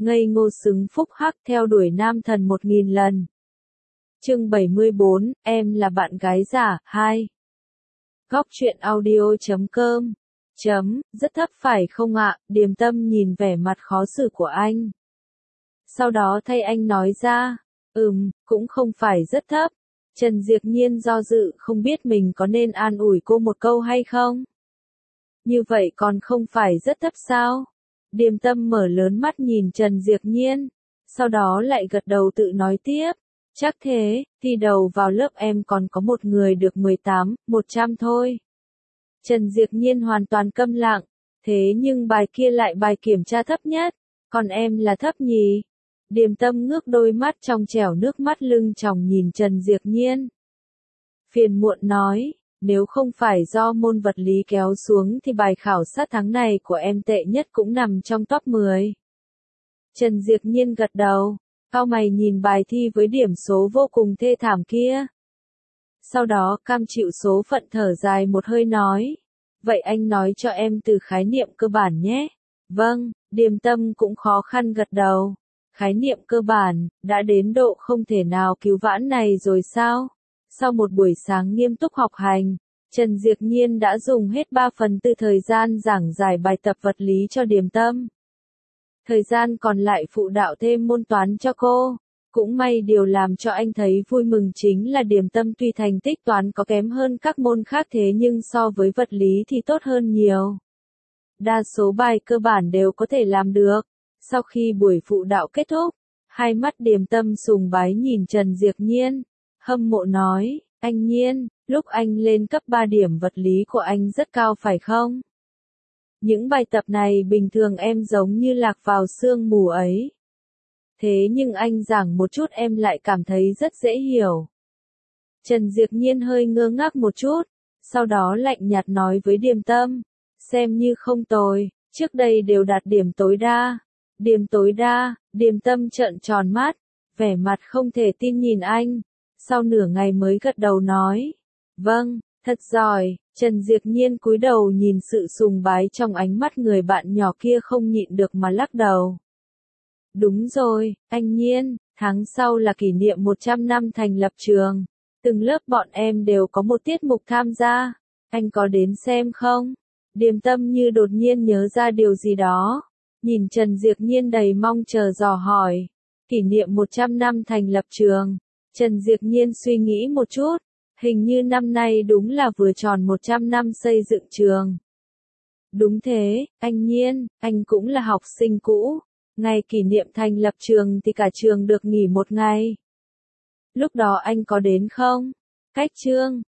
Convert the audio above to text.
ngây ngô xứng phúc hắc theo đuổi nam thần 1000 lần. Chương 74, em là bạn gái giả, 2. Góc truyện audio.com. Rất thấp phải không ạ? Điềm Tâm nhìn vẻ mặt khó xử của anh. Sau đó thay anh nói ra, cũng không phải rất thấp. Trần Diệp Nhiên do dự không biết mình có nên an ủi cô một câu hay không. Như vậy còn không phải rất thấp sao? Điềm Tâm mở lớn mắt nhìn Trần Diệp Nhiên, sau đó lại gật đầu tự nói tiếp. Chắc thế, thi đầu vào lớp em còn có một người được 18, 100 thôi. Trần Diệp Nhiên hoàn toàn câm lặng, thế nhưng bài kia lại bài kiểm tra thấp nhất, còn em là thấp nhì. Điềm Tâm ngước đôi mắt trong trẻo nước mắt lưng tròng nhìn Trần Diệp Nhiên. Phiền muộn nói, nếu không phải do môn vật lý kéo xuống thì bài khảo sát tháng này của em tệ nhất cũng nằm trong top 10. Trần Diệp Nhiên gật đầu, cau mày nhìn bài thi với điểm số vô cùng thê thảm kia. Sau đó cam chịu số phận thở dài một hơi nói, vậy anh nói cho em từ khái niệm cơ bản nhé. Vâng, Điềm Tâm cũng khó khăn gật đầu. Khái niệm cơ bản, đã đến độ không thể nào cứu vãn này rồi sao? Sau một buổi sáng nghiêm túc học hành, Trần Diệp Nhiên đã dùng hết 3/4 thời gian giảng giải bài tập vật lý cho Điềm Tâm. Thời gian còn lại phụ đạo thêm môn toán cho cô. Cũng may điều làm cho anh thấy vui mừng chính là Điềm Tâm tuy thành tích toán có kém hơn các môn khác thế nhưng so với vật lý thì tốt hơn nhiều. Đa số bài cơ bản đều có thể làm được. Sau khi buổi phụ đạo kết thúc, hai mắt Điềm Tâm sùng bái nhìn Trần Diệp Nhiên, hâm mộ nói, anh Nhiên, lúc anh lên cấp 3 điểm vật lý của anh rất cao phải không? Những bài tập này bình thường em giống như lạc vào sương mù ấy. Thế nhưng anh giảng một chút em lại cảm thấy rất dễ hiểu. Trần Diệp Nhiên hơi ngơ ngác một chút, sau đó lạnh nhạt nói với Điềm Tâm, xem như không tồi, trước đây đều đạt điểm tối đa. Điểm tối đa, Điềm Tâm trợn tròn mắt, vẻ mặt không thể tin nhìn anh, sau nửa ngày mới gật đầu nói, vâng, thật giỏi. Trần Diệp Nhiên cúi đầu nhìn sự sùng bái trong ánh mắt người bạn nhỏ kia không nhịn được mà lắc đầu. Đúng rồi, anh Nhiên, tháng sau là kỷ niệm 100 năm thành lập trường, từng lớp bọn em đều có một tiết mục tham gia, anh có đến xem không? Điềm Tâm như đột nhiên nhớ ra điều gì đó, nhìn Trần Diệp Nhiên đầy mong chờ dò hỏi, kỷ niệm 100 năm thành lập trường. Trần Diệp Nhiên suy nghĩ một chút, hình như năm nay đúng là vừa tròn 100 năm xây dựng trường. Đúng thế, anh Nhiên, anh cũng là học sinh cũ, ngày kỷ niệm thành lập trường thì cả trường được nghỉ một ngày. Lúc đó anh có đến không? Cách chương,